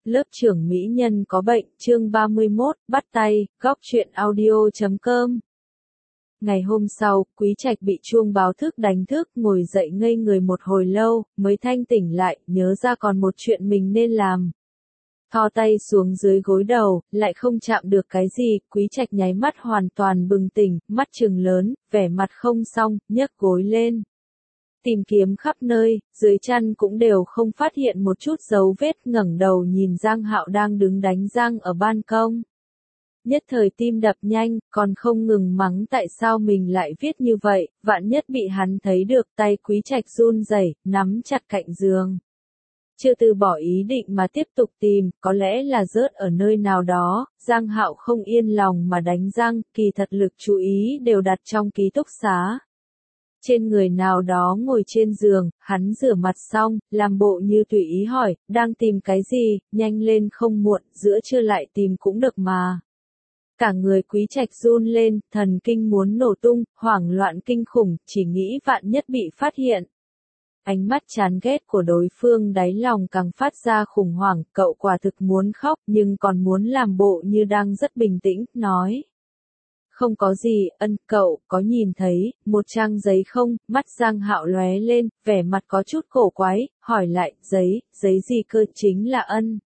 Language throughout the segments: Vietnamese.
Lớp trưởng mỹ nhân có bệnh, chương 31, bắt tay, góc truyện audio.com. Ngày hôm sau, Quý Trạch bị chuông báo thức đánh thức, ngồi dậy ngây người một hồi lâu, mới thanh tỉnh lại, nhớ ra còn một chuyện mình nên làm. Thò tay xuống dưới gối đầu, lại không chạm được cái gì, Quý Trạch nháy mắt hoàn toàn bừng tỉnh, mắt trừng lớn, vẻ mặt không xong, nhấc gối lên. Tìm kiếm khắp nơi, dưới chăn cũng đều không phát hiện một chút dấu vết, ngẩng đầu nhìn Giang Hạo đang đứng đánh răng ở ban công. Nhất thời tim đập nhanh, còn không ngừng mắng tại sao mình lại viết như vậy, vạn nhất bị hắn thấy được, tay Quý Trạch run rẩy, nắm chặt cạnh giường. Chưa từ bỏ ý định mà tiếp tục tìm, có lẽ là rớt ở nơi nào đó, Giang Hạo không yên lòng mà đánh răng, kỳ thật lực chú ý đều đặt trong ký túc xá. Trên người nào đó ngồi trên giường, hắn rửa mặt xong, làm bộ như tùy ý hỏi, đang tìm cái gì, nhanh lên không muộn, giữa trưa lại tìm cũng được mà. Cả người Quý Trạch run lên, thần kinh muốn nổ tung, hoảng loạn kinh khủng, chỉ nghĩ vạn nhất bị phát hiện. Ánh mắt chán ghét của đối phương đáy lòng càng phát ra khủng hoảng, cậu quả thực muốn khóc nhưng còn muốn làm bộ như đang rất bình tĩnh, nói. Không có gì, cậu có nhìn thấy một trang giấy không? Mắt Giang Hạo lóe lên, vẻ mặt có chút cổ quái, hỏi lại, giấy gì cơ? Chính là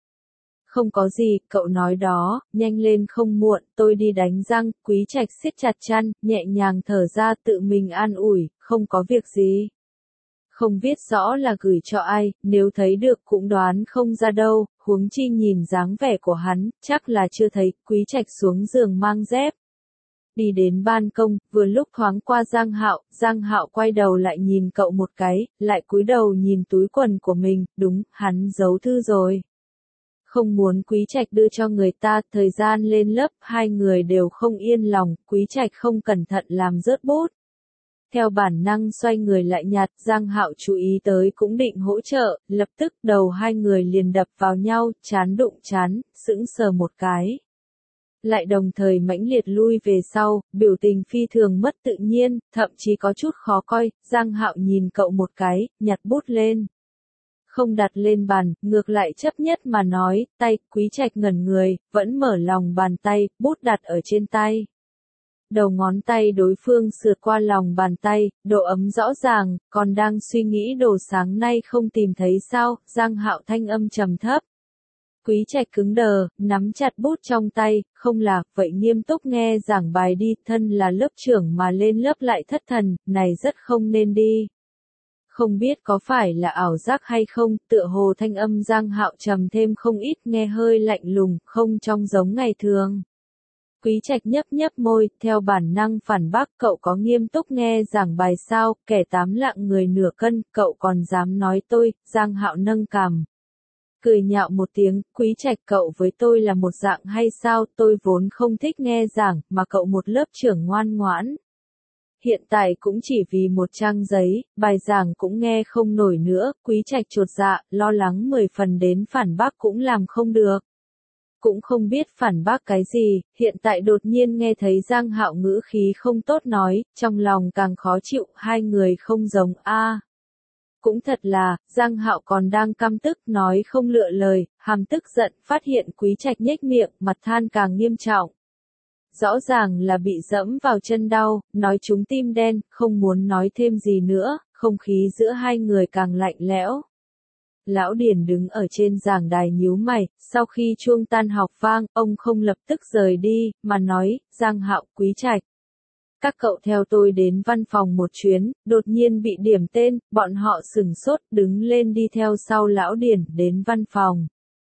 Không có gì, cậu nói đó, nhanh lên không muộn, tôi đi đánh răng. Quý Trạch siết chặt chăn, nhẹ nhàng thở ra, tự mình an ủi, không có việc gì. Không biết rõ là gửi cho ai, nếu thấy được cũng đoán không ra đâu, huống chi nhìn dáng vẻ của hắn, chắc là chưa thấy. Quý Trạch xuống giường mang dép. Đi đến ban công, vừa lúc thoáng qua Giang Hạo quay đầu lại nhìn cậu một cái, lại cúi đầu nhìn túi quần của mình, đúng, hắn giấu thư rồi. Không muốn Quý Trạch đưa cho người ta, thời gian lên lớp, hai người đều không yên lòng, Quý Trạch không cẩn thận làm rớt bút. Theo bản năng xoay người lại nhặt, Giang Hạo chú ý tới cũng định hỗ trợ, lập tức đầu hai người liền đập vào nhau, chán đụng chán, sững sờ một cái. Lại đồng thời mãnh liệt lui về sau, biểu tình phi thường mất tự nhiên, thậm chí có chút khó coi. Giang Hạo nhìn cậu một cái, nhặt bút lên. Không đặt lên bàn, ngược lại chấp nhất mà nói, tay. Quý Trạch ngẩn người, vẫn mở lòng bàn tay, bút đặt ở trên tay. Đầu ngón tay đối phương sượt qua lòng bàn tay, độ ấm rõ ràng, còn đang suy nghĩ đồ sáng nay không tìm thấy sao, Giang Hạo thanh âm trầm thấp. Quý Trạch cứng đờ, nắm chặt bút trong tay, không là, vậy nghiêm túc nghe giảng bài đi, thân là lớp trưởng mà lên lớp lại thất thần, này rất không nên đi. Không biết có phải là ảo giác hay không, tựa hồ thanh âm Giang Hạo trầm thêm không ít, nghe hơi lạnh lùng, không trong giống ngày thường. Quý Trạch nhấp môi, theo bản năng phản bác, cậu có nghiêm túc nghe giảng bài sao, kẻ 8 lạng người nửa cân, cậu còn dám nói tôi. Giang Hạo nâng cằm. Cười nhạo một tiếng, Quý Trạch, cậu với tôi là một dạng hay sao, tôi vốn không thích nghe giảng, mà cậu một lớp trưởng ngoan ngoãn. Hiện tại cũng chỉ vì một trang giấy, bài giảng cũng nghe không nổi nữa, Quý Trạch chột dạ, lo lắng 10 phần đến phản bác cũng làm không được. Cũng không biết phản bác cái gì, hiện tại đột nhiên nghe thấy Giang Hạo ngữ khí không tốt nói, trong lòng càng khó chịu, hai người không giống a. Cũng thật là, Giang Hạo còn đang căm tức nói không lựa lời, hàm tức giận, phát hiện Quý Trạch nhếch miệng, mặt than càng nghiêm trọng. Rõ ràng là bị dẫm vào chân đau, nói trúng tim đen, không muốn nói thêm gì nữa, không khí giữa hai người càng lạnh lẽo. Lão Điền đứng ở trên giảng đài nhíu mày, sau khi chuông tan học vang, ông không lập tức rời đi, mà nói, Giang Hạo, Quý Trạch. Các cậu theo tôi đến văn phòng một chuyến, đột nhiên bị điểm tên, bọn họ sửng sốt, đứng lên đi theo sau Lão Điền, đến văn phòng.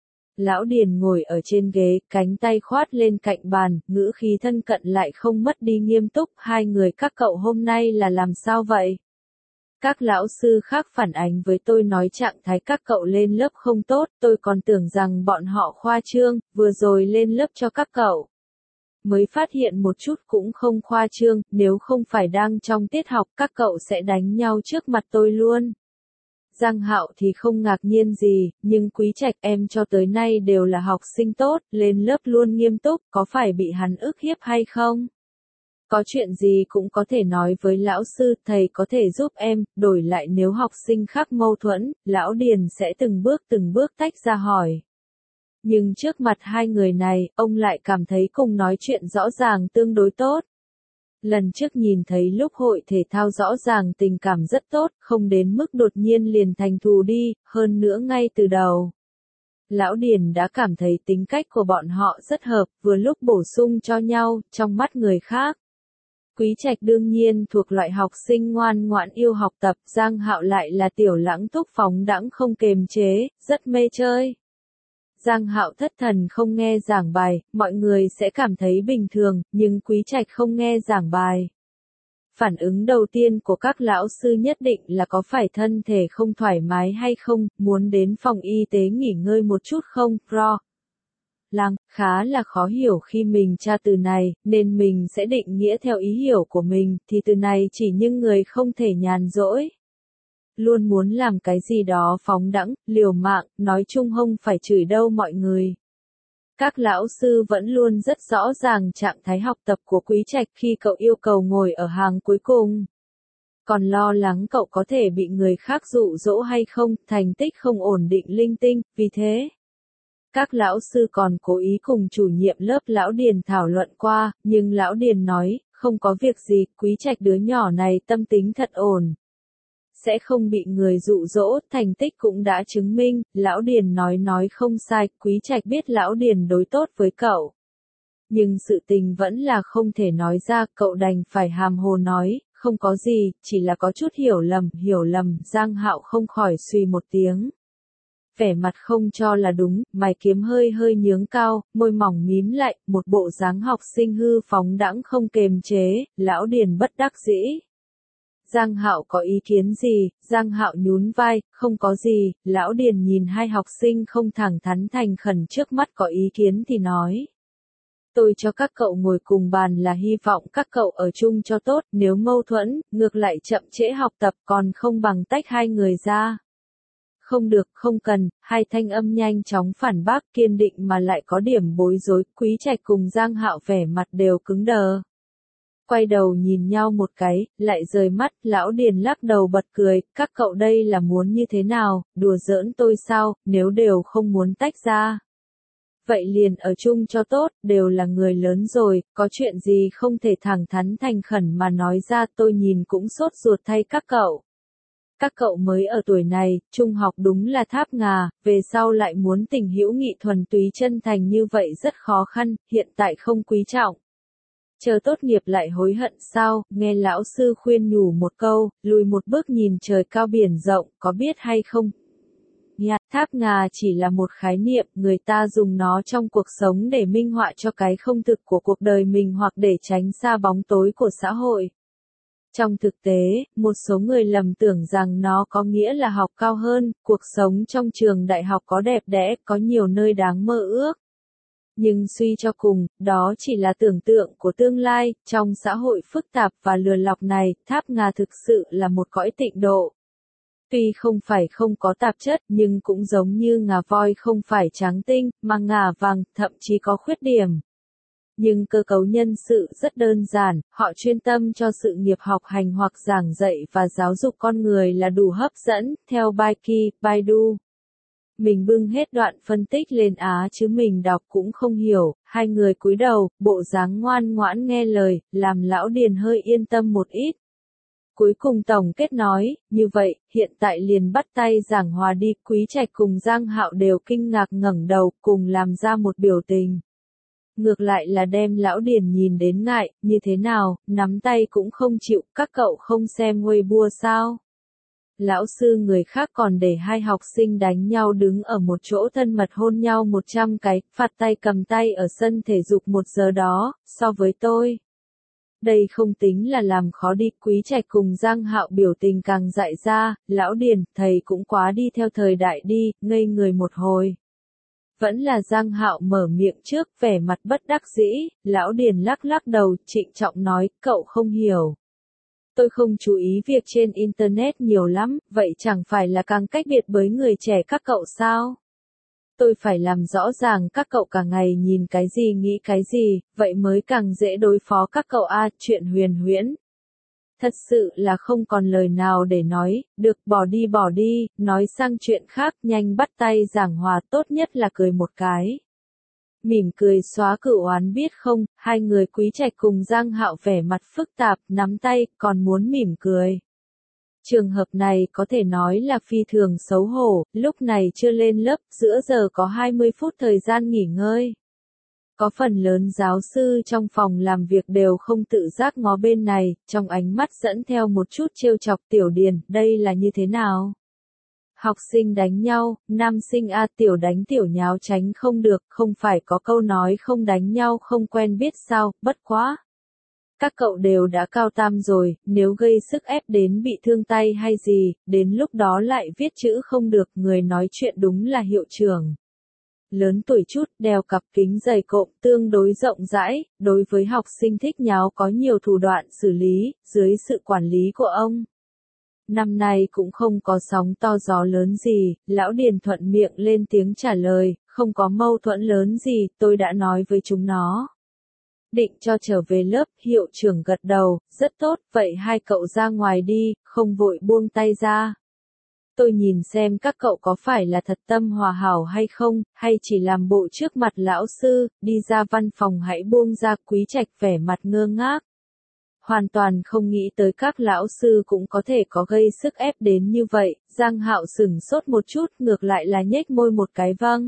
Lão Điền ngồi ở trên ghế, cánh tay khoát lên cạnh bàn, ngữ khí thân cận lại không mất đi nghiêm túc, hai người các cậu hôm nay là làm sao vậy? Các lão sư khác phản ánh với tôi nói trạng thái các cậu lên lớp không tốt, tôi còn tưởng rằng bọn họ khoa trương, vừa rồi lên lớp cho các cậu. Mới phát hiện một chút cũng không khoa trương, nếu không phải đang trong tiết học các cậu sẽ đánh nhau trước mặt tôi luôn. Giang Hạo thì không ngạc nhiên gì, nhưng Quý Trạch em cho tới nay đều là học sinh tốt, lên lớp luôn nghiêm túc, có phải bị hắn ức hiếp hay không? Có chuyện gì cũng có thể nói với lão sư, thầy có thể giúp em, đổi lại nếu học sinh khác mâu thuẫn, Lão Điền sẽ từng bước tách ra hỏi. Nhưng trước mặt hai người này, ông lại cảm thấy cùng nói chuyện rõ ràng tương đối tốt. Lần trước nhìn thấy lúc hội thể thao rõ ràng tình cảm rất tốt, không đến mức đột nhiên liền thành thù đi, hơn nữa ngay từ đầu. Lão Điền đã cảm thấy tính cách của bọn họ rất hợp, vừa lúc bổ sung cho nhau, trong mắt người khác. Quý Trạch đương nhiên thuộc loại học sinh ngoan ngoãn yêu học tập, Giang Hạo lại là tiểu lãng túc phóng đãng không kềm chế, rất mê chơi. Giang Hạo thất thần không nghe giảng bài, mọi người sẽ cảm thấy bình thường, nhưng Quý Trạch không nghe giảng bài. Phản ứng đầu tiên của các lão sư nhất định là có phải thân thể không thoải mái hay không, muốn đến phòng y tế nghỉ ngơi một chút không, Pro. Lăng, khá là khó hiểu khi mình tra từ này, nên mình sẽ định nghĩa theo ý hiểu của mình, thì từ này chỉ những người không thể nhàn rỗi. Luôn muốn làm cái gì đó phóng đãng, liều mạng, nói chung không phải chửi đâu mọi người. Các lão sư vẫn luôn rất rõ ràng trạng thái học tập của Quý Trạch khi cậu yêu cầu ngồi ở hàng cuối cùng. Còn lo lắng cậu có thể bị người khác dụ dỗ hay không, thành tích không ổn định linh tinh, vì thế. Các lão sư còn cố ý cùng chủ nhiệm lớp Lão Điền thảo luận qua, nhưng Lão Điền nói, không có việc gì, Quý Trạch đứa nhỏ này tâm tính thật ổn. Sẽ không bị người dụ dỗ, thành tích cũng đã chứng minh, Lão Điền nói không sai, Quý Trạch biết Lão Điền đối tốt với cậu. Nhưng sự tình vẫn là không thể nói ra, cậu đành phải hàm hồ nói, không có gì, chỉ là có chút hiểu lầm, Giang Hạo không khỏi suy một tiếng. Vẻ mặt không cho là đúng, mày kiếm hơi nhướng cao, môi mỏng mím lại, một bộ dáng học sinh hư phóng đãng không kềm chế, Lão Điền bất đắc dĩ. Giang Hạo có ý kiến gì? Giang Hạo nhún vai, không có gì, Lão Điền nhìn hai học sinh không thẳng thắn thành khẩn trước mắt có ý kiến thì nói. Tôi cho các cậu ngồi cùng bàn là hy vọng các cậu ở chung cho tốt, nếu mâu thuẫn, ngược lại chậm trễ học tập còn không bằng tách hai người ra. Không được, không cần, hai thanh âm nhanh chóng phản bác kiên định mà lại có điểm bối rối, Quý Trạch cùng Giang Hạo vẻ mặt đều cứng đờ. Quay đầu nhìn nhau một cái, lại rời mắt, Lão Điền lắc đầu bật cười, các cậu đây là muốn như thế nào, đùa giỡn tôi sao, nếu đều không muốn tách ra. Vậy liền ở chung cho tốt, đều là người lớn rồi, có chuyện gì không thể thẳng thắn thành khẩn mà nói ra, tôi nhìn cũng sốt ruột thay các cậu. Các cậu mới ở tuổi này, trung học đúng là tháp ngà, về sau lại muốn tình hữu nghị thuần túy chân thành như vậy rất khó khăn, hiện tại không quý trọng. Chờ tốt nghiệp lại hối hận sao, nghe lão sư khuyên nhủ một câu, lùi một bước nhìn trời cao biển rộng, có biết hay không? Tháp ngà chỉ là một khái niệm, người ta dùng nó trong cuộc sống để minh họa cho cái không thực của cuộc đời mình hoặc để tránh xa bóng tối của xã hội. Trong thực tế, một số người lầm tưởng rằng nó có nghĩa là học cao hơn, cuộc sống trong trường đại học có đẹp đẽ, có nhiều nơi đáng mơ ước. Nhưng suy cho cùng, đó chỉ là tưởng tượng của tương lai, trong xã hội phức tạp và lừa lọc này, tháp ngà thực sự là một cõi tịnh độ. Tuy không phải không có tạp chất, nhưng cũng giống như ngà voi không phải trắng tinh, mà ngà vàng, thậm chí có khuyết điểm. Nhưng cơ cấu nhân sự rất đơn giản, họ chuyên tâm cho sự nghiệp học hành hoặc giảng dạy và giáo dục con người là đủ hấp dẫn, theo Baiki, Baidu. Mình bưng hết đoạn phân tích lên Á chứ mình đọc cũng không hiểu, hai người cúi đầu, bộ dáng ngoan ngoãn nghe lời, làm Lão Điền hơi yên tâm một ít. Cuối cùng tổng kết nói, như vậy, hiện tại liền bắt tay giảng hòa đi, Quý Trạch cùng Giang Hạo đều kinh ngạc ngẩng đầu, cùng làm ra một biểu tình. Ngược lại là đem Lão Điền nhìn đến ngại, như thế nào, nắm tay cũng không chịu, các cậu không xem Weibo sao? Lão sư người khác còn để hai học sinh đánh nhau đứng ở một chỗ thân mật hôn nhau 100 cái, phạt tay cầm tay ở sân thể dục 1 giờ đó, so với tôi. Đây không tính là làm khó đi, Quý Trạch cùng Giang Hạo biểu tình càng dại ra, Lão Điền, thầy cũng quá đi theo thời đại đi, ngây người một hồi. Vẫn là Giang Hạo mở miệng trước, vẻ mặt bất đắc dĩ, Lão Điền lắc đầu, trịnh trọng nói, cậu không hiểu. Tôi không chú ý việc trên Internet nhiều lắm, vậy chẳng phải là càng cách biệt với người trẻ các cậu sao? Tôi phải làm rõ ràng các cậu cả ngày nhìn cái gì nghĩ cái gì, vậy mới càng dễ đối phó các cậu chuyện huyền huyễn. Thật sự là không còn lời nào để nói, được bỏ đi, nói sang chuyện khác, nhanh bắt tay giảng hòa, tốt nhất là cười một cái. Mỉm cười xóa cựu oán biết không, hai người Quý Trạch cùng Giang Hạo vẻ mặt phức tạp, nắm tay, còn muốn mỉm cười. Trường hợp này có thể nói là phi thường xấu hổ, lúc này chưa lên lớp, giữa giờ có 20 phút thời gian nghỉ ngơi. Có phần lớn giáo sư trong phòng làm việc đều không tự giác ngó bên này, trong ánh mắt dẫn theo một chút trêu chọc. Tiểu Điền, đây là như thế nào? Học sinh đánh nhau, nam sinh a tiểu đánh tiểu nháo tránh không được, không phải có câu nói không đánh nhau không quen biết sao, bất quá. Các cậu đều đã cao tam rồi, nếu gây sức ép đến bị thương tay hay gì, đến lúc đó lại viết chữ không được, người nói chuyện đúng là hiệu trưởng. Lớn tuổi chút, đeo cặp kính dày cộm tương đối rộng rãi, đối với học sinh thích nháo có nhiều thủ đoạn xử lý, dưới sự quản lý của ông. Năm nay cũng không có sóng to gió lớn gì, lão Điền thuận miệng lên tiếng trả lời, không có mâu thuẫn lớn gì, tôi đã nói với chúng nó. Định cho trở về lớp, hiệu trưởng gật đầu, rất tốt, vậy hai cậu ra ngoài đi, không vội buông tay ra. Tôi nhìn xem các cậu có phải là thật tâm hòa hảo hay không, hay chỉ làm bộ trước mặt lão sư, đi ra văn phòng hãy buông ra. Quý Trạch vẻ mặt ngơ ngác. Hoàn toàn không nghĩ tới các lão sư cũng có thể có gây sức ép đến như vậy, Giang Hạo sửng sốt một chút, ngược lại là nhếch môi một cái vâng.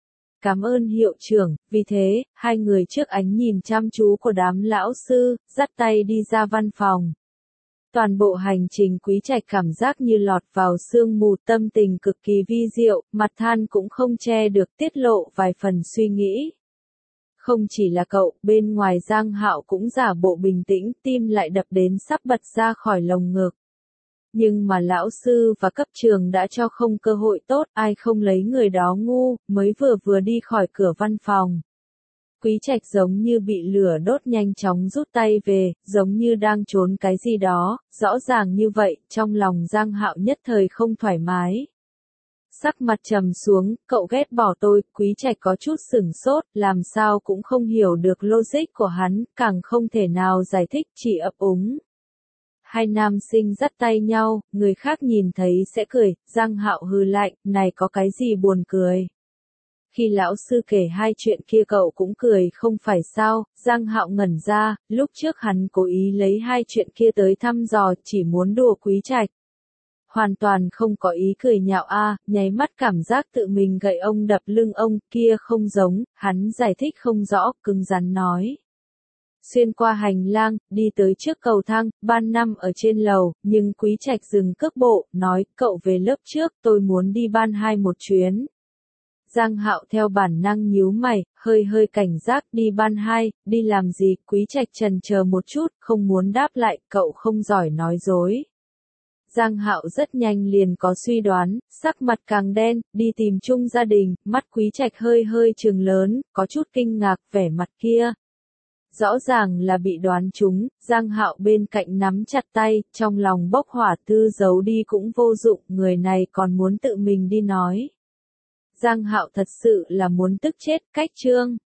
Cảm ơn hiệu trưởng, vì thế, hai người trước ánh nhìn chăm chú của đám lão sư, dắt tay đi ra văn phòng. Toàn bộ hành trình Quý Trạch cảm giác như lọt vào sương mù, tâm tình cực kỳ vi diệu, mặt than cũng không che được, tiết lộ vài phần suy nghĩ. Không chỉ là cậu, bên ngoài Giang Hạo cũng giả bộ bình tĩnh, tim lại đập đến sắp bật ra khỏi lồng ngực. Nhưng mà lão sư và cấp trường đã cho không cơ hội tốt, ai không lấy người đó ngu, mới vừa đi khỏi cửa văn phòng. Quý Trạch giống như bị lửa đốt nhanh chóng rút tay về, giống như đang trốn cái gì đó, rõ ràng như vậy, trong lòng Giang Hạo nhất thời không thoải mái. Sắc mặt trầm xuống, cậu ghét bỏ tôi, Quý Trạch có chút sửng sốt, làm sao cũng không hiểu được logic của hắn, càng không thể nào giải thích, chỉ ấp úng. Hai nam sinh dắt tay nhau, người khác nhìn thấy sẽ cười, Giang Hạo hừ lạnh, này có cái gì buồn cười. Khi lão sư kể hai chuyện kia cậu cũng cười không phải sao, Giang Hạo ngẩn ra, lúc trước hắn cố ý lấy hai chuyện kia tới thăm dò, chỉ muốn đùa Quý Trạch. Hoàn toàn không có ý cười nhạo nháy mắt cảm giác tự mình gậy ông đập lưng ông, kia không giống, hắn giải thích không rõ, cứng rắn nói. Xuyên qua hành lang, đi tới trước cầu thang, ban năm ở trên lầu, nhưng Quý Trạch dừng cước bộ, nói, cậu về lớp trước, tôi muốn đi ban 2 một chuyến. Giang Hạo theo bản năng nhíu mày, hơi cảnh giác, đi ban 2, đi làm gì, Quý Trạch chần chờ một chút, không muốn đáp lại, cậu không giỏi nói dối. Giang Hạo rất nhanh liền có suy đoán, sắc mặt càng đen, đi tìm chung gia đình, mắt Quý Trạch hơi trừng lớn, có chút kinh ngạc, vẻ mặt kia. Rõ ràng là bị đoán trúng, Giang Hạo bên cạnh nắm chặt tay, trong lòng bốc hỏa, tư giấu đi cũng vô dụng, người này còn muốn tự mình đi nói. Giang Hạo thật sự là muốn tức chết, cách chương.